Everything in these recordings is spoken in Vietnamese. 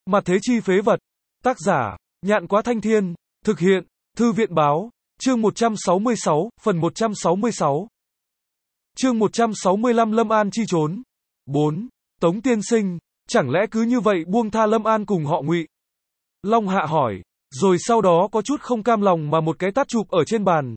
Mặt thế chi phế vật. Tác giả, Nhạn Quá Thanh Thiên. Thực hiện, Thư viện Báo. Chương 166, phần 166. Chương 165 Lâm An chi trốn. 4. Tống tiên sinh, chẳng lẽ cứ như vậy buông tha Lâm An cùng họ Ngụy? Long Hạ hỏi, rồi sau đó có chút không cam lòng mà một cái tát chụp ở trên bàn.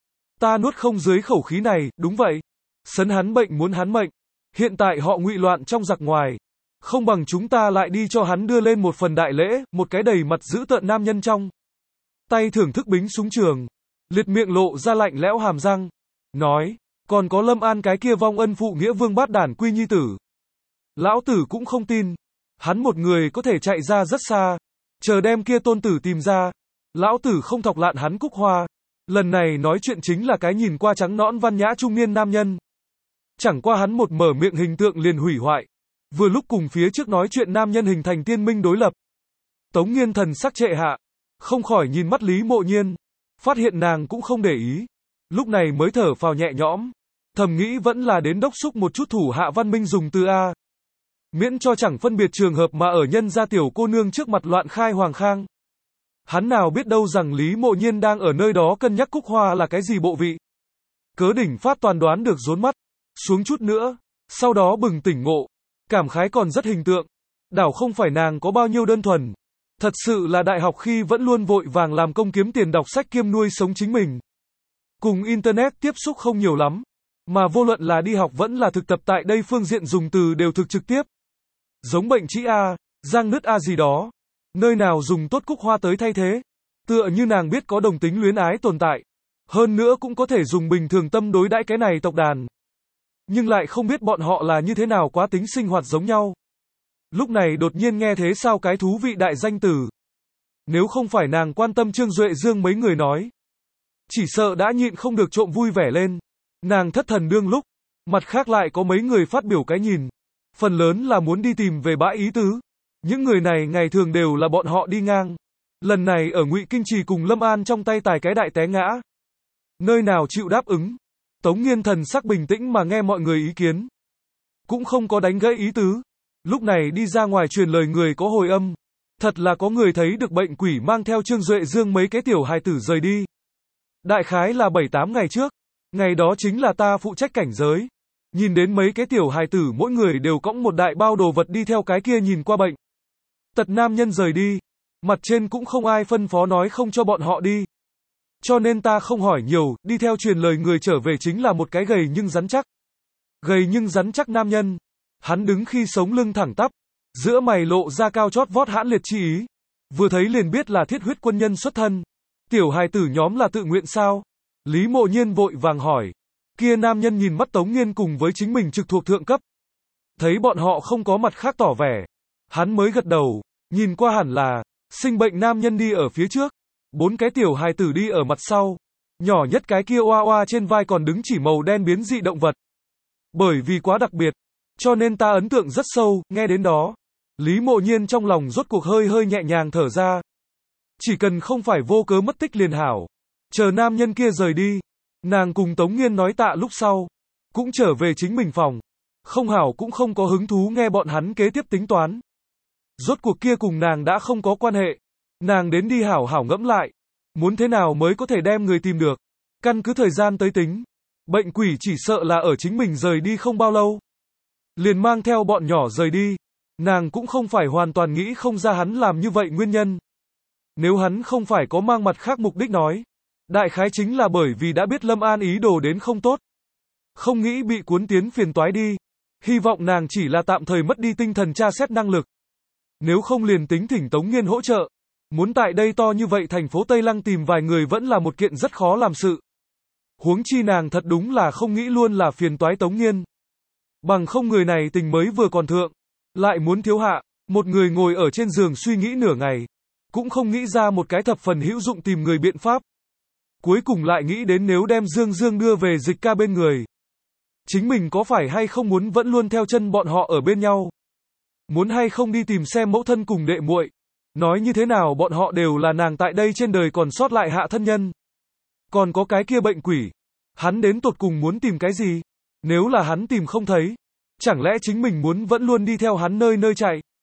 Ta nuốt không dưới khẩu khí này, đúng vậy. Sấn hắn bệnh muốn hắn mệnh. Hiện tại họ Ngụy loạn trong giặc ngoài. Không bằng chúng ta lại đi cho hắn đưa lên một phần đại lễ, một cái đầy mặt dữ tợn nam nhân trong tay thưởng thức bính súng trường. Liệt miệng lộ ra lạnh lẽo hàm răng. Nói, còn có Lâm An cái kia vong ân phụ nghĩa vương bát đản quy nhi tử. Lão tử cũng không tin. Hắn một người có thể chạy ra rất xa. Chờ đem kia tôn tử tìm ra. Lão tử không thọc lạn hắn cúc hoa. Lần này nói chuyện chính là cái nhìn qua trắng nõn văn nhã trung niên nam nhân. Chẳng qua hắn một mở miệng hình tượng liền hủy hoại. Vừa lúc cùng phía trước nói chuyện nam nhân hình thành tiên minh đối lập. Tống Nghiên thần sắc trệ hạ. Không khỏi nhìn mắt Lý Mộ Nhiên. Phát hiện nàng cũng không để ý. Lúc này mới thở phào nhẹ nhõm. Thầm nghĩ vẫn là đến đốc xúc một chút thủ hạ văn minh dùng từ A. Miễn cho chẳng phân biệt trường hợp mà ở nhân gia tiểu cô nương trước mặt loạn khai hoàng khang. Hắn nào biết đâu rằng Lý Mộ Nhiên đang ở nơi đó cân nhắc cúc hoa là cái gì bộ vị. Cớ đỉnh phát toàn đoán được rốn mắt. Xuống chút nữa. Sau đó bừng tỉnh ngộ. Cảm khái còn rất hình tượng. Đảo không phải nàng có bao nhiêu đơn thuần. Thật sự là đại học khi vẫn luôn vội vàng làm công kiếm tiền đọc sách kiêm nuôi sống chính mình. Cùng Internet tiếp xúc không nhiều lắm. Mà vô luận là đi học vẫn là thực tập tại đây phương diện dùng từ đều thực trực tiếp. Giống bệnh trĩ A, giang nứt A gì đó. Nơi nào dùng tốt cúc hoa tới thay thế. Tựa như nàng biết có đồng tính luyến ái tồn tại. Hơn nữa cũng có thể dùng bình thường tâm đối đãi cái này tộc đàn. Nhưng lại không biết bọn họ là như thế nào quá tính sinh hoạt giống nhau. Lúc này đột nhiên nghe thế sao cái thú vị đại danh tử. Nếu không phải nàng quan tâm Trương Duệ Dương mấy người nói. Chỉ sợ đã nhịn không được trộm vui vẻ lên. Nàng thất thần đương lúc. Mặt khác lại có mấy người phát biểu cái nhìn. Phần lớn là muốn đi tìm về bãi ý tứ. Những người này ngày thường đều là bọn họ đi ngang. Lần này ở Ngụy Kinh Trì cùng Lâm An trong tay tài cái đại té ngã. Nơi nào chịu đáp ứng. Tống Nghiên thần sắc bình tĩnh mà nghe mọi người ý kiến. Cũng không có đánh gãy ý tứ. Lúc này đi ra ngoài truyền lời người có hồi âm. Thật là có người thấy được bệnh quỷ mang theo Trương Duệ Dương mấy cái tiểu hài tử rời đi. Đại khái là 7-8 ngày trước. Ngày đó chính là ta phụ trách cảnh giới. Nhìn đến mấy cái tiểu hài tử mỗi người đều cõng một đại bao đồ vật đi theo cái kia nhìn qua bệnh tật nam nhân rời đi. Mặt trên cũng không ai phân phó nói không cho bọn họ đi. Cho nên ta không hỏi nhiều, đi theo truyền lời người trở về chính là một cái gầy nhưng rắn chắc. Gầy nhưng rắn chắc nam nhân. Hắn đứng khi sống lưng thẳng tắp. Giữa mày lộ ra cao chót vót hãn liệt chi ý. Vừa thấy liền biết là thiết huyết quân nhân xuất thân. Tiểu hài tử nhóm là tự nguyện sao? Lý Mộ Nhiên vội vàng hỏi. Kia nam nhân nhìn mắt Tống Nghiên cùng với chính mình trực thuộc thượng cấp. Thấy bọn họ không có mặt khác tỏ vẻ. Hắn mới gật đầu. Nhìn qua hẳn là sinh bệnh nam nhân đi ở phía trước. 4 cái tiểu hài tử đi ở mặt sau. Nhỏ nhất cái kia oa oa trên vai còn đứng chỉ màu đen biến dị động vật. Bởi vì quá đặc biệt. Cho nên ta ấn tượng rất sâu, nghe đến đó. Lý Mộ Nhiên trong lòng rốt cuộc hơi hơi nhẹ nhàng thở ra. Chỉ cần không phải vô cớ mất tích liền hảo. Chờ nam nhân kia rời đi. Nàng cùng Tống Nghiên nói tạ lúc sau. Cũng trở về chính mình phòng. Không hảo cũng không có hứng thú nghe bọn hắn kế tiếp tính toán. Rốt cuộc kia cùng nàng đã không có quan hệ. Nàng đến đi hảo hảo ngẫm lại. Muốn thế nào mới có thể đem người tìm được. Căn cứ thời gian tới tính. Bệnh quỷ chỉ sợ là ở chính mình rời đi không bao lâu. Liền mang theo bọn nhỏ rời đi. Nàng cũng không phải hoàn toàn nghĩ không ra hắn làm như vậy nguyên nhân. Nếu hắn không phải có mang mặt khác mục đích nói. Đại khái chính là bởi vì đã biết Lâm An ý đồ đến không tốt. Không nghĩ bị cuốn tiến phiền toái đi. Hy vọng nàng chỉ là tạm thời mất đi tinh thần tra xét năng lực. Nếu không liền tính thỉnh Tống Nghiên hỗ trợ. Muốn tại đây to như vậy thành phố Tây Lăng tìm vài người vẫn là một kiện rất khó làm sự. Huống chi nàng thật đúng là không nghĩ luôn là phiền toái Tống Nghiên. Bằng không người này tình mới vừa còn thượng. Lại muốn thiếu hạ. Một người ngồi ở trên giường suy nghĩ nửa ngày. Cũng không nghĩ ra một cái thập phần hữu dụng tìm người biện pháp. Cuối cùng lại nghĩ đến nếu đem Dương Dương đưa về Dịch Ca bên người. Chính mình có phải hay không muốn vẫn luôn theo chân bọn họ ở bên nhau. Muốn hay không đi tìm xem mẫu thân cùng đệ muội. Nói như thế nào bọn họ đều là nàng tại đây trên đời còn sót lại hạ thân nhân. Còn có cái kia bệnh quỷ. Hắn đến tột cùng muốn tìm cái gì? Nếu là hắn tìm không thấy. Chẳng lẽ chính mình muốn vẫn luôn đi theo hắn nơi nơi chạy?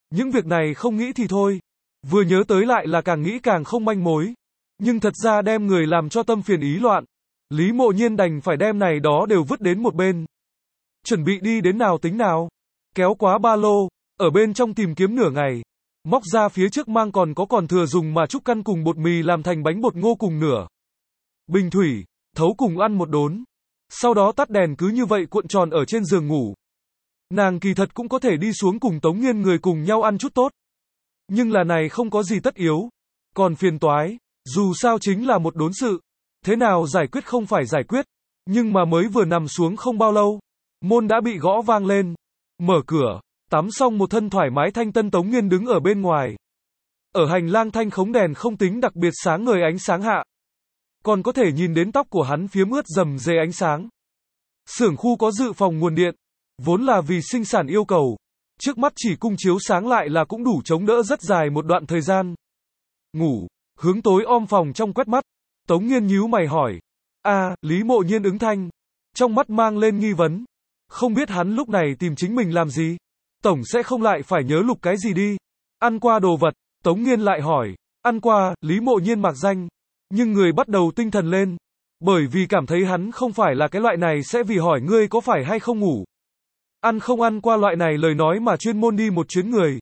Những việc này không nghĩ thì thôi. Vừa nhớ tới lại là càng nghĩ càng không manh mối. Nhưng thật ra đem người làm cho tâm phiền ý loạn. Lý Mộ Nhiên đành phải đem này đó đều vứt đến một bên. Chuẩn bị đi đến nào tính nào. Kéo quá ba lô, ở bên trong tìm kiếm nửa ngày. Móc ra phía trước mang còn thừa dùng mà trúc căn cùng bột mì làm thành bánh bột ngô cùng nửa bình thủy, thấu cùng ăn một đốn. Sau đó tắt đèn cứ như vậy cuộn tròn ở trên giường ngủ. Nàng kỳ thật cũng có thể đi xuống cùng Tống Nghiên người cùng nhau ăn chút tốt. Nhưng là này không có gì tất yếu. Còn phiền toái, dù sao chính là một đốn sự. Thế nào giải quyết không phải giải quyết. Nhưng mà mới vừa nằm xuống không bao lâu. Môn đã bị gõ vang lên. Mở cửa, tắm xong một thân thoải mái thanh tân Tống Nghiên đứng ở bên ngoài. Ở hành lang thanh khống đèn không tính đặc biệt sáng ngời ánh sáng hạ. Còn có thể nhìn đến tóc của hắn phiếm ướt rầm rề ánh sáng. Xưởng khu có dự phòng nguồn điện. Vốn là vì sinh sản yêu cầu. Trước mắt chỉ cung chiếu sáng lại là cũng đủ chống đỡ rất dài một đoạn thời gian. Ngủ, hướng tối om phòng trong quét mắt. Tống Nghiên nhíu mày hỏi. Lý Mộ Nhiên ứng thanh. Trong mắt mang lên nghi vấn. Không biết hắn lúc này tìm chính mình làm gì? Tổng sẽ không lại phải nhớ lục cái gì đi. Ăn qua đồ vật, Tống Nghiên lại hỏi. Ăn qua, Lý Mộ Nhiên mặc danh. Nhưng người bắt đầu tinh thần lên. Bởi vì cảm thấy hắn không phải là cái loại này sẽ vì hỏi ngươi có phải hay không ngủ. Ăn không ăn qua loại này lời nói mà chuyên môn đi một chuyến người.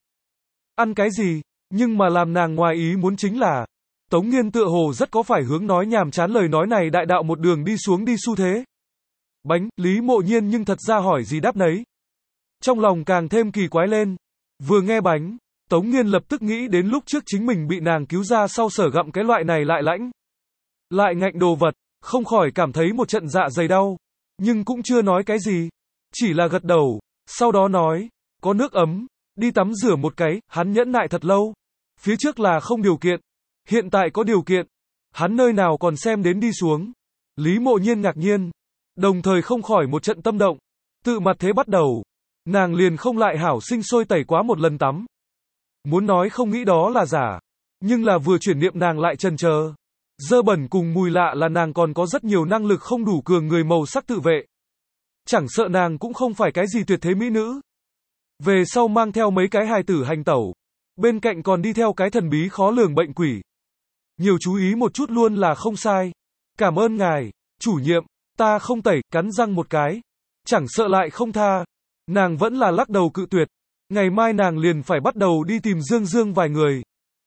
Ăn cái gì? Nhưng mà làm nàng ngoài ý muốn chính là Tống Nghiên tựa hồ rất có phải hướng nói nhàm chán lời nói này đại đạo một đường đi xuống đi xu thế. Bánh, Lý Mộ Nhiên nhưng thật ra hỏi gì đáp nấy. Trong lòng càng thêm kỳ quái lên. Vừa nghe bánh, Tống Nghiên lập tức nghĩ đến lúc trước chính mình bị nàng cứu ra sau sở gặm cái loại này lại lãnh. Lại ngạnh đồ vật, không khỏi cảm thấy một trận dạ dày đau. Nhưng cũng chưa nói cái gì. Chỉ là gật đầu, sau đó nói, có nước ấm, đi tắm rửa một cái, hắn nhẫn nại thật lâu. Phía trước là không điều kiện, hiện tại có điều kiện, hắn nơi nào còn xem đến đi xuống. Lý Mộ Nhiên ngạc nhiên, đồng thời không khỏi một trận tâm động, tự mặt thế bắt đầu, nàng liền không lại hảo sinh sôi tẩy quá một lần tắm. Muốn nói không nghĩ đó là giả, nhưng là vừa chuyển niệm nàng lại chần chờ. Dơ bẩn cùng mùi lạ là nàng còn có rất nhiều năng lực không đủ cường người màu sắc tự vệ. Chẳng sợ nàng cũng không phải cái gì tuyệt thế mỹ nữ. Về sau mang theo mấy cái hài tử hành tẩu. Bên cạnh còn đi theo cái thần bí khó lường bệnh quỷ. Nhiều chú ý một chút luôn là không sai. Cảm ơn ngài, chủ nhiệm, ta không tẩy, cắn răng một cái. Chẳng sợ lại không tha. Nàng vẫn là lắc đầu cự tuyệt. Ngày mai nàng liền phải bắt đầu đi tìm Dương Dương vài người.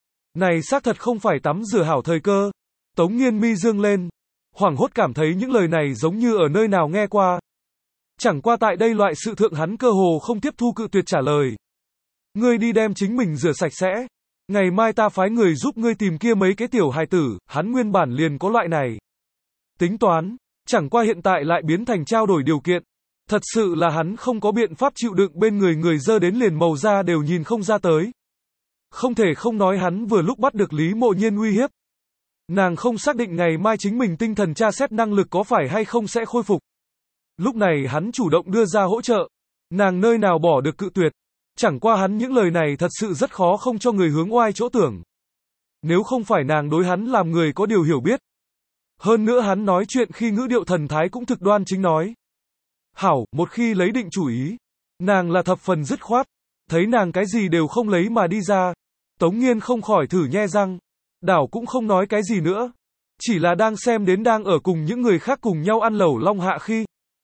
Này xác thật không phải tắm rửa hảo thời cơ. Tống Nghiên mi dương lên. Hoảng hốt cảm thấy những lời này giống như ở nơi nào nghe qua. Chẳng qua tại đây loại sự thượng hắn cơ hồ không tiếp thu cự tuyệt trả lời. Ngươi đi đem chính mình rửa sạch sẽ. Ngày mai ta phái người giúp ngươi tìm kia mấy cái tiểu hài tử, hắn nguyên bản liền có loại này. Tính toán, chẳng qua hiện tại lại biến thành trao đổi điều kiện. Thật sự là hắn không có biện pháp chịu đựng bên người dơ đến liền màu da đều nhìn không ra tới. Không thể không nói hắn vừa lúc bắt được Lý Mộ Nhiên uy hiếp. Nàng không xác định ngày mai chính mình tinh thần tra xét năng lực có phải hay không sẽ khôi phục. Lúc này hắn chủ động đưa ra hỗ trợ. Nàng nơi nào bỏ được cự tuyệt. Chẳng qua hắn những lời này thật sự rất khó không cho người hướng oai chỗ tưởng. Nếu không phải nàng đối hắn làm người có điều hiểu biết. Hơn nữa hắn nói chuyện khi ngữ điệu thần thái cũng thực đoan chính nói. Hảo, một khi lấy định chủ ý. Nàng là thập phần dứt khoát. Thấy nàng cái gì đều không lấy mà đi ra. Tống Nghiên không khỏi thử nhe răng. Đảo cũng không nói cái gì nữa. Chỉ là đang xem đến đang ở cùng những người khác cùng nhau ăn lẩu long hạ khi.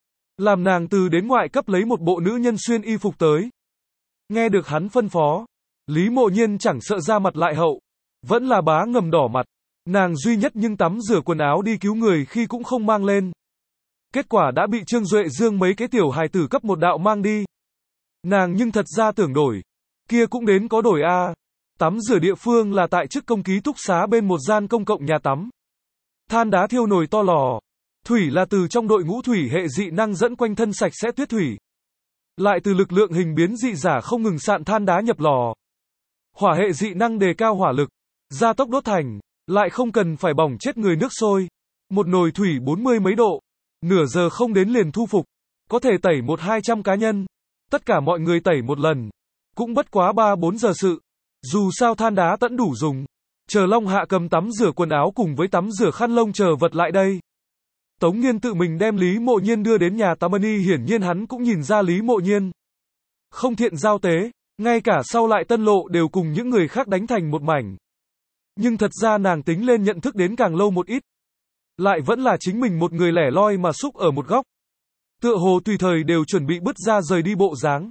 Làm nàng từ đến ngoại cấp lấy một bộ nữ nhân xuyên y phục tới. Nghe được hắn phân phó. Lý Mộ Nhiên chẳng sợ ra mặt lại hậu. Vẫn là bá ngầm đỏ mặt. Nàng duy nhất nhưng tắm rửa quần áo đi cứu người khi cũng không mang lên. Kết quả đã bị Trương Duệ Dương mấy cái tiểu hài tử cấp một đạo mang đi. Nàng nhưng thật ra tưởng đổi. Kia cũng đến có đổi a. Tắm rửa địa phương là tại chức công ký túc xá bên một gian công cộng nhà tắm. Than đá thiêu nồi to lò. Thủy là từ trong đội ngũ thủy hệ dị năng dẫn quanh thân sạch sẽ tuyết thủy. Lại từ lực lượng hình biến dị giả không ngừng sạn than đá nhập lò. Hỏa hệ dị năng đề cao hỏa lực, gia tốc đốt thành, lại không cần phải bỏng chết người nước sôi. Một nồi thủy 40 mấy độ, nửa giờ không đến liền thu phục, có thể tẩy 100-200 cá nhân. Tất cả mọi người tẩy một lần, cũng bất quá 3-4 giờ sự. Dù sao than đá tẫn đủ dùng. Chờ Long Hạ cầm tắm rửa quần áo cùng với tắm rửa khăn lông chờ vật lại đây. Tống Nghiên tự mình đem Lý Mộ Nhiên đưa đến nhà tắm y, hiển nhiên hắn cũng nhìn ra Lý Mộ Nhiên không thiện giao tế, Ngay cả sau lại tân lộ đều cùng những người khác đánh thành một mảnh. Nhưng thật ra nàng tính lên nhận thức đến càng lâu một ít. Lại vẫn là chính mình một người lẻ loi mà xúc ở một góc. Tựa hồ tùy thời đều chuẩn bị bứt ra rời đi bộ dáng.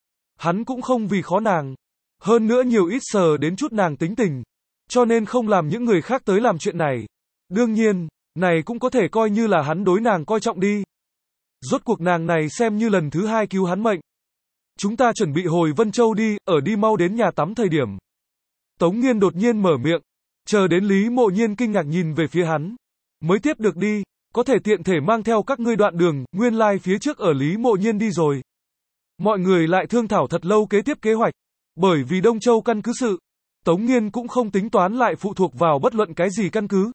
Hắn cũng không vì khó nàng. Hơn nữa nhiều ít sờ đến chút nàng tính tình. Cho nên không làm những người khác tới làm chuyện này. Đương nhiên, này cũng có thể coi như là hắn đối nàng coi trọng đi. Rốt cuộc nàng này xem như lần thứ 2 cứu hắn mệnh. Chúng ta chuẩn bị hồi Vân Châu đi, ở đi mau đến nhà tắm thời điểm. Tống Nghiên đột nhiên mở miệng. Chờ đến Lý Mộ Nhiên kinh ngạc nhìn về phía hắn. Mới tiếp được đi, có thể tiện thể mang theo các ngươi đoạn đường, nguyên lai phía trước ở Lý Mộ Nhiên đi rồi. Mọi người lại thương thảo thật lâu kế tiếp kế hoạch. Bởi vì Đông Châu căn cứ sự, Tống Nghiên cũng không tính toán lại phụ thuộc vào bất luận cái gì căn cứ.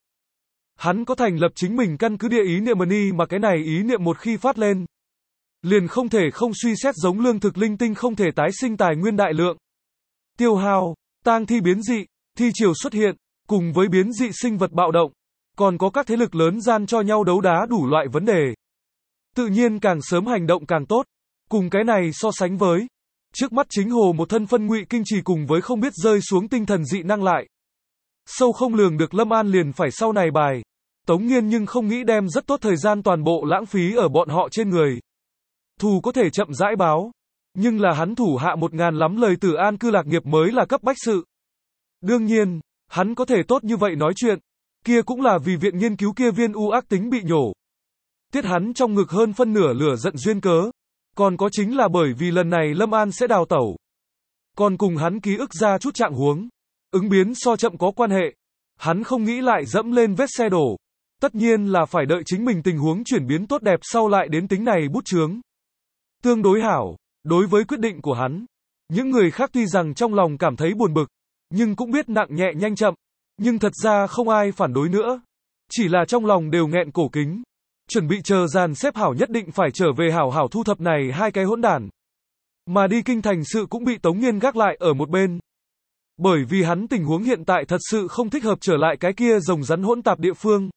Hắn có thành lập chính mình căn cứ địa ý niệm mani mà cái này ý niệm một khi phát lên. Liền không thể không suy xét giống lương thực linh tinh không thể tái sinh tài nguyên đại lượng. Tiêu hao, tang thi biến dị, thi triều xuất hiện, cùng với biến dị sinh vật bạo động. Còn có các thế lực lớn gian cho nhau đấu đá đủ loại vấn đề. Tự nhiên càng sớm hành động càng tốt. Cùng cái này so sánh với. Trước mắt chính hồ một thân phân ngụy kinh trì cùng với không biết rơi xuống tinh thần dị năng lại. Sâu không lường được Lâm An liền phải sau này bài. Tống Nghiên nhưng không nghĩ đem rất tốt thời gian toàn bộ lãng phí ở bọn họ trên người. Thù có thể chậm rãi báo. Nhưng là hắn thủ hạ 1000 lắm lời tử an cư lạc nghiệp mới là cấp bách sự. Đương nhiên, hắn có thể tốt như vậy nói chuyện. Kia cũng là vì viện nghiên cứu kia viên u ác tính bị nhổ. Tiết hắn trong ngực hơn phân nửa lửa giận duyên cớ. Còn có chính là bởi vì lần này Lâm An sẽ đào tẩu. Còn cùng hắn ký ức ra chút trạng huống. Ứng biến so chậm có quan hệ. Hắn không nghĩ lại dẫm lên vết xe đổ. Tất nhiên là phải đợi chính mình tình huống chuyển biến tốt đẹp sau lại đến tính này bút chướng. Tương đối hảo, đối với quyết định của hắn. Những người khác tuy rằng trong lòng cảm thấy buồn bực, nhưng cũng biết nặng nhẹ nhanh chậm. Nhưng thật ra không ai phản đối nữa. Chỉ là trong lòng đều nghẹn cổ kính. Chuẩn bị chờ dàn xếp hảo nhất định phải trở về hảo hảo thu thập này hai cái hỗn đản. Mà đi kinh thành sự cũng bị Tống Nghiên gác lại ở một bên. Bởi vì hắn tình huống hiện tại thật sự không thích hợp trở lại cái kia rồng rắn hỗn tạp địa phương.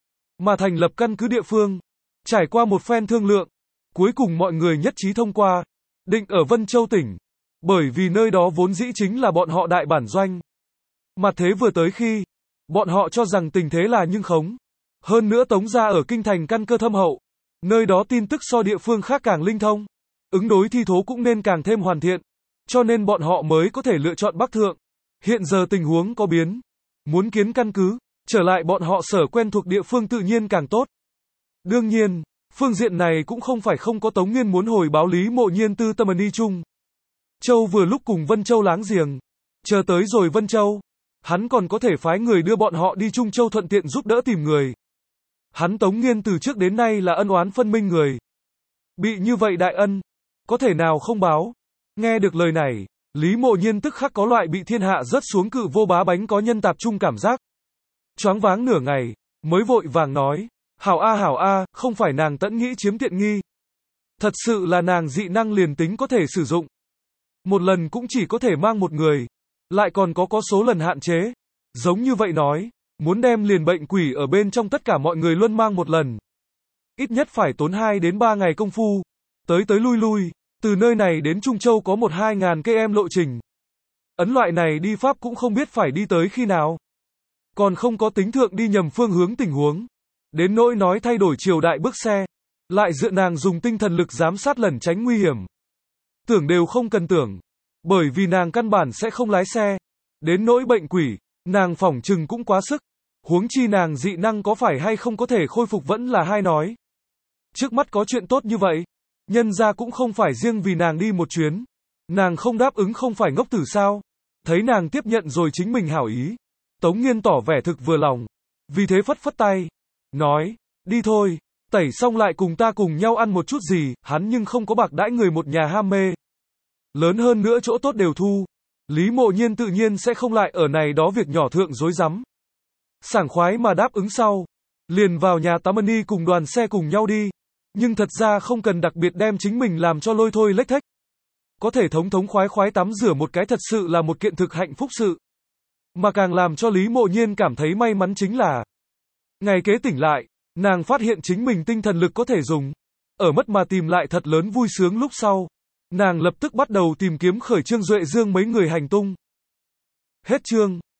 Mà thành lập căn cứ địa phương. Trải qua một phen thương lượng. Cuối cùng mọi người nhất trí thông qua. Định ở Vân Châu tỉnh. Bởi vì nơi đó vốn dĩ chính là bọn họ đại bản doanh. Mà thế vừa tới khi. Bọn họ cho rằng tình thế là nhưng khống. Hơn nữa Tống gia ở kinh thành căn cơ thâm hậu. Nơi đó tin tức so địa phương khác càng linh thông. Ứng đối thi thố cũng nên càng thêm hoàn thiện. Cho nên bọn họ mới có thể lựa chọn Bắc Thượng. Hiện giờ tình huống có biến. Muốn kiến căn cứ. Trở lại bọn họ sở quen thuộc địa phương tự nhiên càng tốt. Đương nhiên, phương diện này cũng không phải không có Tống Nghiên muốn hồi báo Lý Mộ Nhiên tư tâm đi chung. Châu vừa lúc cùng Vân Châu láng giềng. Chờ tới rồi Vân Châu. Hắn còn có thể phái người đưa bọn họ đi Trung Châu thuận tiện giúp đỡ tìm người. Hắn Tống Nghiên từ trước đến nay là ân oán phân minh người. Bị như vậy đại ân. Có thể nào không báo. Nghe được lời này. Lý Mộ Nhiên tức khắc có loại bị thiên hạ rớt xuống cự vô bá bánh có nhân tạp trung cảm giác. Choáng váng nửa ngày. Mới vội vàng nói. Hảo a, không phải nàng tẫn nghĩ chiếm tiện nghi. Thật sự là nàng dị năng liền tính có thể sử dụng. Một lần cũng chỉ có thể mang một người. Lại còn có số lần hạn chế. Giống như vậy nói. Muốn đem liền bệnh quỷ ở bên trong tất cả mọi người luôn mang một lần. Ít nhất phải tốn 2 đến 3 ngày công phu. Tới lui. Từ nơi này đến Trung Châu có 1-2 ngàn km lộ trình. Ấn loại này đi Pháp cũng không biết phải đi tới khi nào. Còn không có tính thượng đi nhầm phương hướng tình huống. Đến nỗi nói thay đổi triều đại bước xe. Lại dựa nàng dùng tinh thần lực giám sát lẩn tránh nguy hiểm. Tưởng đều không cần tưởng. Bởi vì nàng căn bản sẽ không lái xe. Đến nỗi bệnh quỷ, nàng phỏng chừng cũng quá sức. Huống chi nàng dị năng có phải hay không có thể khôi phục vẫn là hai nói. Trước mắt có chuyện tốt như vậy. Nhân ra cũng không phải riêng vì nàng đi một chuyến. Nàng không đáp ứng không phải ngốc tử sao. Thấy nàng tiếp nhận rồi chính mình hảo ý. Tống Nghiên tỏ vẻ thực vừa lòng. Vì thế phất phất tay. Nói, đi thôi. Tẩy xong lại cùng ta cùng nhau ăn một chút gì. Hắn nhưng không có bạc đãi người một nhà ham mê. Lớn hơn nữa chỗ tốt đều thu. Lý Mộ Nhiên tự nhiên sẽ không lại ở này đó việc nhỏ thượng dối rắm. Sảng khoái mà đáp ứng sau. Liền vào nhà tắm đi cùng đoàn xe cùng nhau đi. Nhưng thật ra không cần đặc biệt đem chính mình làm cho lôi thôi lếch thếch. Có thể thống khoái tắm rửa một cái thật sự là một kiện thực hạnh phúc sự. Mà càng làm cho Lý Mộ Nhiên cảm thấy may mắn chính là ngày kế tỉnh lại, nàng phát hiện chính mình tinh thần lực có thể dùng. Ở mất mà tìm lại thật lớn vui sướng lúc sau. Nàng lập tức bắt đầu tìm kiếm Khởi Trương Duệ Dương mấy người hành tung. Hết chương.